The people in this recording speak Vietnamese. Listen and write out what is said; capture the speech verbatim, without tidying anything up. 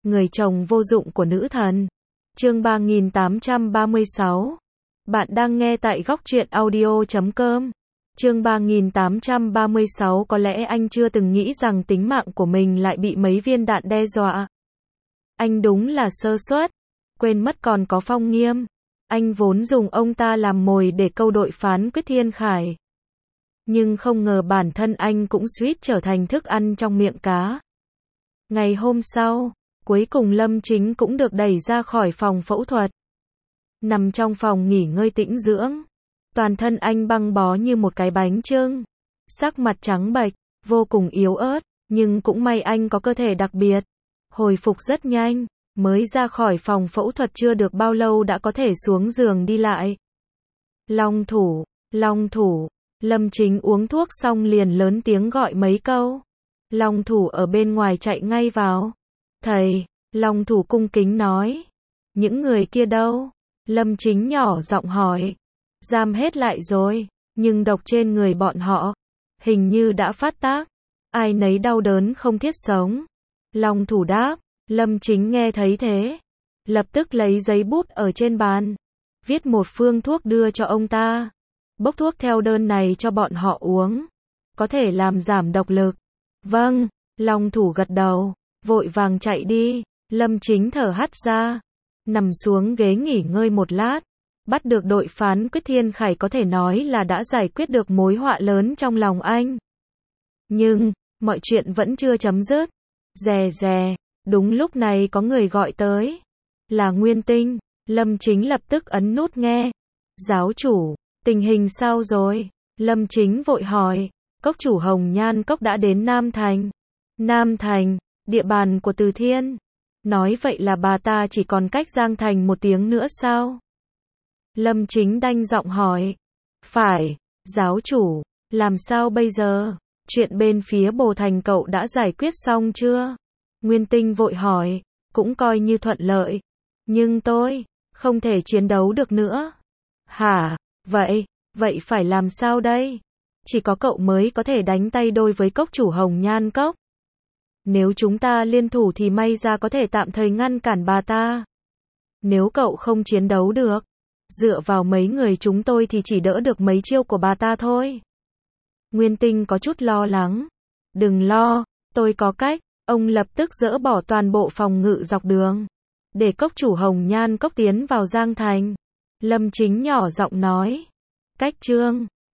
Người chồng vô dụng của nữ thần. Chương ba nghìn tám trăm ba mươi sáu. Bạn đang nghe tại góc truyện audio chấm com. Chương ba nghìn tám trăm ba mươi sáu. Có lẽ anh chưa từng nghĩ rằng tính mạng của mình lại bị mấy viên đạn đe dọa. Anh đúng là sơ suất, quên mất còn có Phong Nghiêm. Anh vốn dùng ông ta làm mồi để câu đội phán quyết Thiên Khải. Nhưng không ngờ bản thân anh cũng suýt trở thành thức ăn trong miệng cá. Ngày hôm sau, cuối cùng Lâm Chính cũng được đẩy ra khỏi phòng phẫu thuật. Nằm trong phòng nghỉ ngơi tĩnh dưỡng. Toàn thân anh băng bó như một cái bánh chưng. Sắc mặt trắng bệch, vô cùng yếu ớt, nhưng cũng may anh có cơ thể đặc biệt. Hồi phục rất nhanh, mới ra khỏi phòng phẫu thuật chưa được bao lâu đã có thể xuống giường đi lại. Long thủ, Long thủ, Lâm Chính uống thuốc xong liền lớn tiếng gọi mấy câu. Long thủ ở bên ngoài chạy ngay vào. Thầy, Long thủ cung kính nói. Những người kia đâu? Lâm Chính nhỏ giọng hỏi. Giam hết lại rồi, nhưng độc trên người bọn họ hình như đã phát tác. Ai nấy đau đớn không thiết sống. Long thủ đáp. Lâm Chính nghe thấy thế, lập tức lấy giấy bút ở trên bàn, viết một phương thuốc đưa cho ông ta. Bốc thuốc theo đơn này cho bọn họ uống, có thể làm giảm độc lực. Vâng, Long thủ gật đầu, vội vàng chạy đi. Lâm Chính thở hắt ra, nằm xuống ghế nghỉ ngơi một lát. Bắt được đội phán quyết Thiên Khải có thể nói là đã giải quyết được mối họa lớn trong lòng anh. Nhưng, mọi chuyện vẫn chưa chấm dứt. Rè rè, đúng lúc này có người gọi tới. Là Nguyên Tinh. Lâm Chính lập tức ấn nút nghe. Giáo chủ, tình hình sao rồi? Lâm Chính vội hỏi. Cốc chủ Hồng Nhan Cốc đã đến Nam Thành. Nam Thành, địa bàn của Từ Thiên. Nói vậy là bà ta chỉ còn cách Giang Thành một tiếng nữa sao? Lâm Chính đanh giọng hỏi. Phải, giáo chủ, làm sao bây giờ? Chuyện bên phía Bồ Thành cậu đã giải quyết xong chưa? Nguyên Tinh vội hỏi. Cũng coi như thuận lợi. Nhưng tôi không thể chiến đấu được nữa. Hả? Vậy, vậy phải làm sao đây? Chỉ có cậu mới có thể đánh tay đôi với cốc chủ Hồng Nhan Cốc. Nếu chúng ta liên thủ thì may ra có thể tạm thời ngăn cản bà ta. Nếu cậu không chiến đấu được, dựa vào mấy người chúng tôi thì chỉ đỡ được mấy chiêu của bà ta thôi. Nguyên Tinh có chút lo lắng. Đừng lo, tôi có cách. Ông lập tức dỡ bỏ toàn bộ phòng ngự dọc đường, để cốc chủ Hồng Nhan Cốc tiến vào Giang Thành. Lâm Chính nhỏ giọng nói. Cách chương